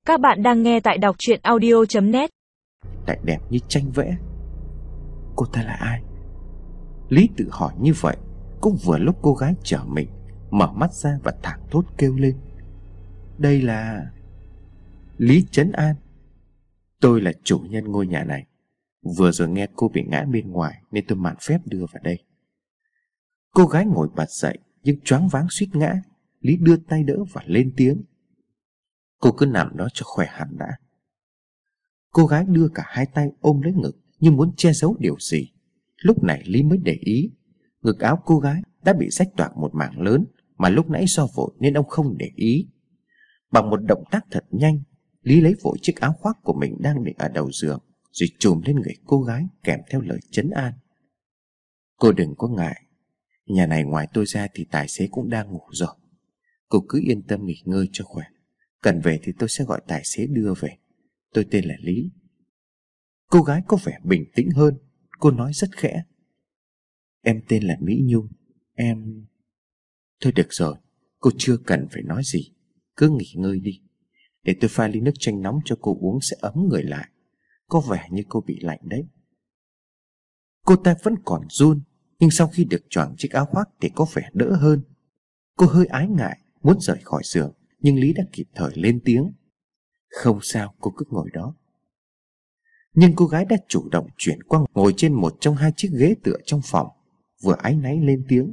Các bạn đang nghe tại đọc truyện audio.net. Lại đẹp như tranh vẽ. Cô ta là ai? Lý tự hỏi như vậy. Cũng vừa lúc cô gái trở mình mở mắt ra và thảng thốt kêu lên: đây là... Lý trấn an: tôi là chủ nhân ngôi nhà này. Vừa rồi nghe cô bị ngã bên ngoài nên tôi mạn phép đưa vào đây. Cô gái ngồi bật dậy nhưng choáng váng suýt ngã. Lý đưa tay đỡ và lên tiếng: cô cứ nằm đó cho khỏe hẳn đã. Cô gái đưa cả hai tay ôm lấy ngực như muốn che giấu điều gì. Lúc này Lý mới để ý ngực áo cô gái đã bị rách toạc một mảng lớn, mà lúc nãy do vội nên ông không để ý. Bằng một động tác thật nhanh, Lý lấy vội chiếc áo khoác của mình đang để ở đầu giường rồi trùm lên người cô gái, kèm theo lời trấn an: cô đừng có ngại, nhà này ngoài tôi ra thì tài xế cũng đang ngủ rồi. Cô cứ yên tâm nghỉ ngơi cho khỏe. Cần về thì tôi sẽ gọi tài xế đưa về. Tôi tên là Lý. Cô gái có vẻ bình tĩnh hơn. Cô nói rất khẽ: em tên là Mỹ Nhung. Em... Thôi được rồi, cô chưa cần phải nói gì. Cứ nghỉ ngơi đi. Để tôi pha ly nước chanh nóng cho cô uống sẽ ấm người lại. Có vẻ như cô bị lạnh đấy. Cô ta vẫn còn run, nhưng sau khi được choàng chiếc áo khoác thì có vẻ đỡ hơn. Cô hơi ái ngại muốn rời khỏi giường, nhưng Lý đã kịp thời lên tiếng: không sao, cô cứ ngồi đó. Nhưng cô gái đã chủ động chuyển qua ngồi trên một trong hai chiếc ghế tựa trong phòng, vừa áy náy lên tiếng: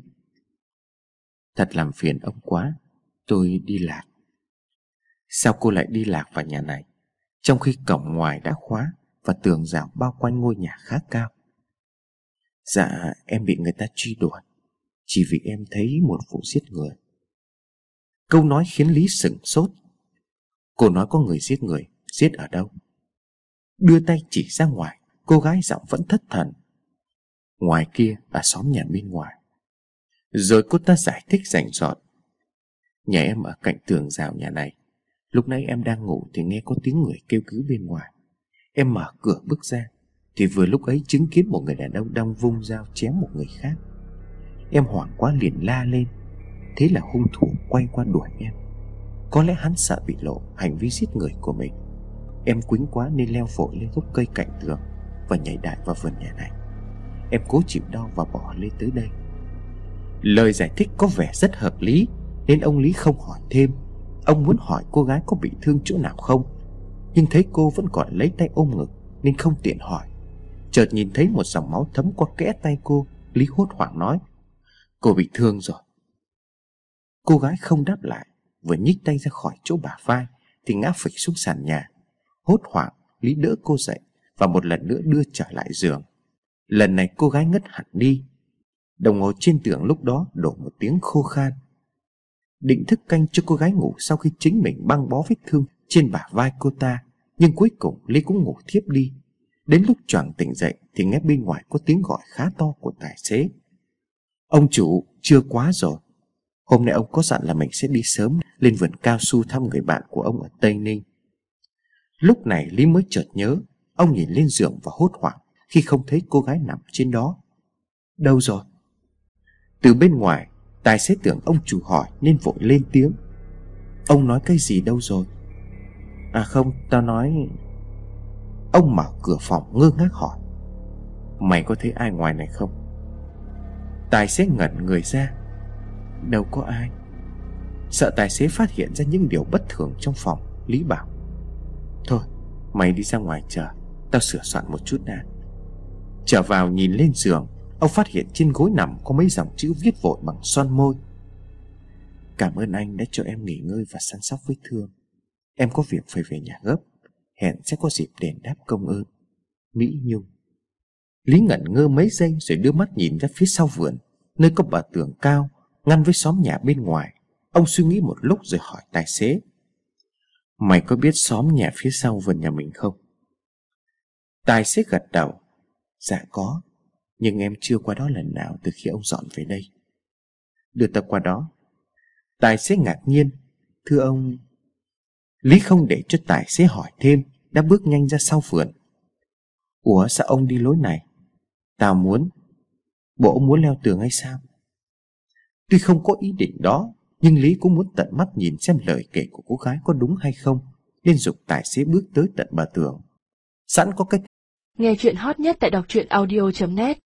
thật làm phiền ông quá, tôi đi lạc. Sao cô lại đi lạc vào nhà này, trong khi cổng ngoài đã khóa và tường rào bao quanh ngôi nhà khá cao? Dạ, em bị người ta truy đuổi, chỉ vì em thấy một vụ giết người. Câu nói khiến Lý sửng sốt. Cô nói có người giết người, giết ở đâu? Đưa tay chỉ ra ngoài, cô gái giọng vẫn thất thần: ngoài kia, ở xóm nhà bên ngoài. Rồi cô ta giải thích rành rọt: nhà em ở cạnh tường rào nhà này. Lúc nãy em đang ngủ thì nghe có tiếng người kêu cứu bên ngoài. Em mở cửa bước ra thì vừa lúc ấy chứng kiến một người đàn ông đang vung dao chém một người khác. Em hoảng quá liền la lên. Thế là hung thủ quay qua đuổi em. Có lẽ hắn sợ bị lộ hành vi giết người của mình. Em quĩnh quá nên leo vội lên gốc cây cạnh tường và nhảy đại vào vườn nhà này. Em cố chịu đau và bỏ lên tới đây. Lời giải thích có vẻ rất hợp lý nên ông Lý không hỏi thêm. Ông muốn hỏi cô gái có bị thương chỗ nào không, nhưng thấy cô vẫn còn lấy tay ôm ngực nên không tiện hỏi. Chợt nhìn thấy một dòng máu thấm qua kẽ tay cô, Lý hốt hoảng nói: cô bị thương rồi. Cô gái không đáp lại, vừa nhích tay ra khỏi chỗ bả vai thì ngã phịch xuống sàn nhà. Hốt hoảng, Lý đỡ cô dậy và một lần nữa đưa trở lại giường. Lần này cô gái ngất hẳn đi. Đồng hồ trên tường lúc đó đổ một tiếng khô khan. Định thức canh cho cô gái ngủ sau khi chính mình băng bó vết thương trên bả vai cô ta, nhưng cuối cùng Lý cũng ngủ thiếp đi. Đến lúc choàng tỉnh dậy thì nghe bên ngoài có tiếng gọi khá to của tài xế: ông chủ, trưa quá rồi. Hôm nay ông có dặn là mình sẽ đi sớm lên vườn cao su thăm người bạn của ông ở Tây Ninh. Lúc này Lý mới chợt nhớ. Ông nhìn lên giường và hốt hoảng khi không thấy cô gái nằm trên đó. Đâu rồi? Từ bên ngoài, tài xế tưởng ông chủ hỏi nên vội lên tiếng: ông nói cái gì đâu rồi? À không, tao nói... Ông mở cửa phòng ngơ ngác hỏi: mày có thấy ai ngoài này không? Tài xế ngẩn người ra: đâu có ai. Sợ tài xế phát hiện ra những điều bất thường trong phòng, Lý bảo: thôi, mày đi ra ngoài chờ, tao sửa soạn một chút đã. Trở vào nhìn lên giường, ông phát hiện trên gối nằm có mấy dòng chữ viết vội bằng son môi: cảm ơn anh đã cho em nghỉ ngơi và săn sóc vết thương. Em có việc phải về nhà gấp. Hẹn sẽ có dịp đền đáp công ơn. Mỹ Nhung. Lý ngẩn ngơ mấy giây rồi đưa mắt nhìn ra phía sau vườn, nơi có bờ tường cao ngăn với xóm nhà bên ngoài. Ông suy nghĩ một lúc rồi hỏi tài xế: mày có biết xóm nhà phía sau vườn nhà mình không? Tài xế gật đầu: dạ có, nhưng em chưa qua đó lần nào từ khi ông dọn về đây. Đưa tao qua đó. Tài xế ngạc nhiên: thưa ông... Lý không để cho tài xế hỏi thêm, đã bước nhanh ra sau vườn. Ủa, sao ông đi lối này? Tao muốn... bộ ông muốn leo tường hay sao? Tuy không có ý định đó, nhưng Lý cũng muốn tận mắt nhìn xem lời kể của cô gái có đúng hay không. nên giục tài xế bước tới tận bờ tường. Sẵn có cách. Nghe chuyện hot nhất tại đọc truyện audio.net.